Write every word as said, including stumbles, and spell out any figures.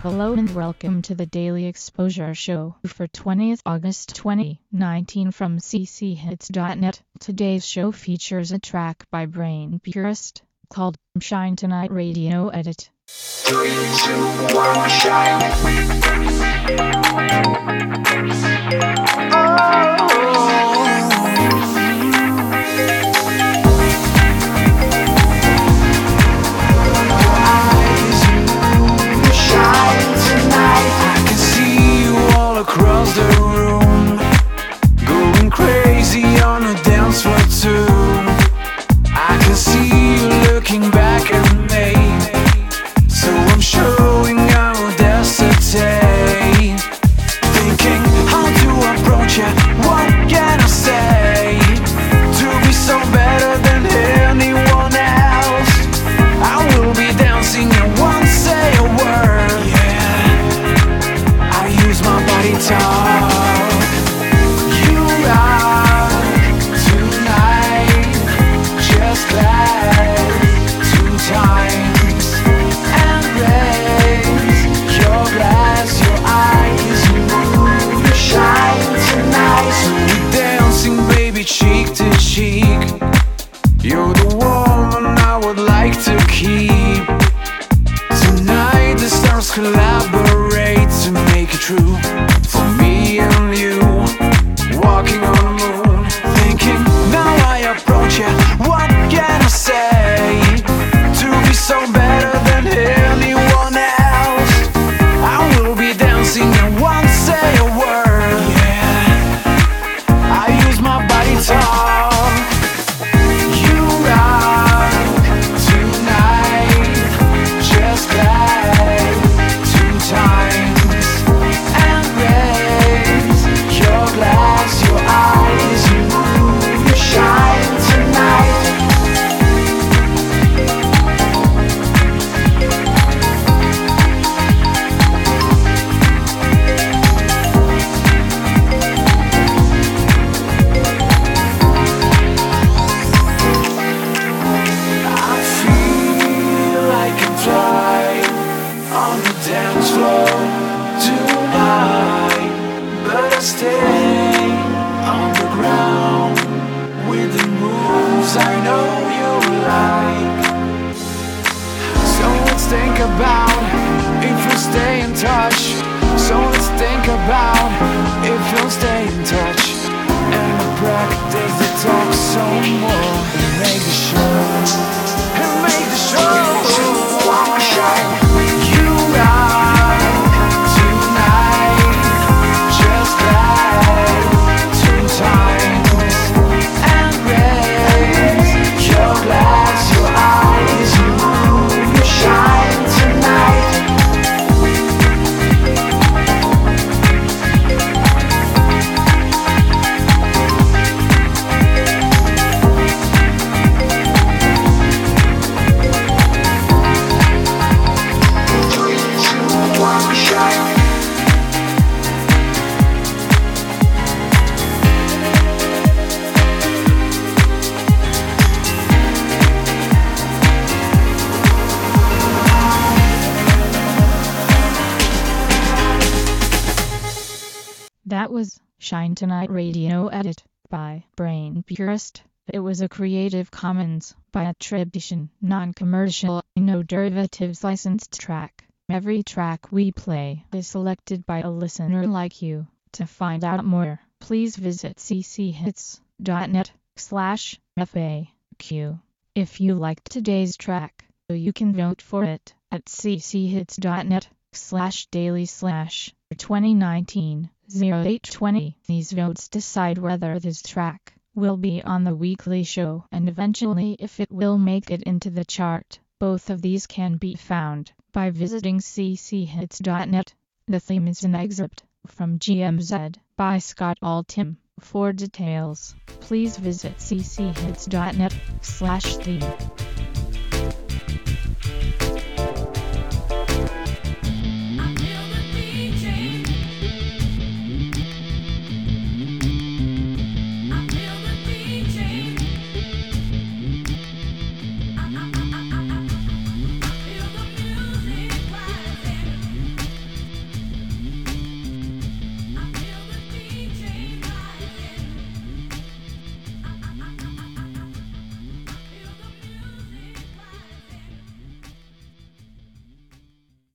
Hello and welcome to the Daily Exposure Show for twentieth August twenty nineteen from c c hits dot net. Today's show features a track by Brain Purist called Shine Tonight Radio Edit. Three, two, one, shine. Across the room, going crazy on the dance floor too. I can see you looking back at me, so I'm showing our destiny. Thinking how to approach you, what can I say to be so better than anyone else? I will be dancing and won't say a word. Yeah, I use my body talk. You rock tonight, just like two times. And raise your glass, your eyes, you move, shine tonight. So we're dancing, baby, cheek to cheek. You're the woman I would like to keep. Tonight the stars collaborate to make it true. For me and you, walking on the moon. Thinking, now I approach you, what can I say to be so better than anyone else? I will be dancing and won't say a word. Yeah, I use my body talk. You rock tonight, just like two times. And raise your glass, your eyes, you move, you shine tonight. I feel I can fly on the dance floor tonight, but I stay on the ground with the moves I know you like. So let's think about if we stay in touch. So let's think about if we'll stay in touch. And we practice the talk some more and make the show, and make the show. You rock tonight, just like two times. And raise your glass, your eyes, you move, you shine tonight. Three, two, one, shine. That was Shine Tonight Radio Edit by Brain Purist. It was a Creative Commons by attribution, non-commercial, no derivatives licensed track. Every track we play is selected by a listener like you. To find out more, please visit c c hits dot net slash F A Q. If you liked today's track, you can vote for it at c c hits dot net slash daily slash twenty nineteen oh eight twenty. These votes decide whether this track will be on the weekly show and eventually if it will make it into the chart. Both of these can be found by visiting c c hits dot net. The theme is an excerpt from G M Z by Scott Altham. For details, please visit c c hits dot net slash theme.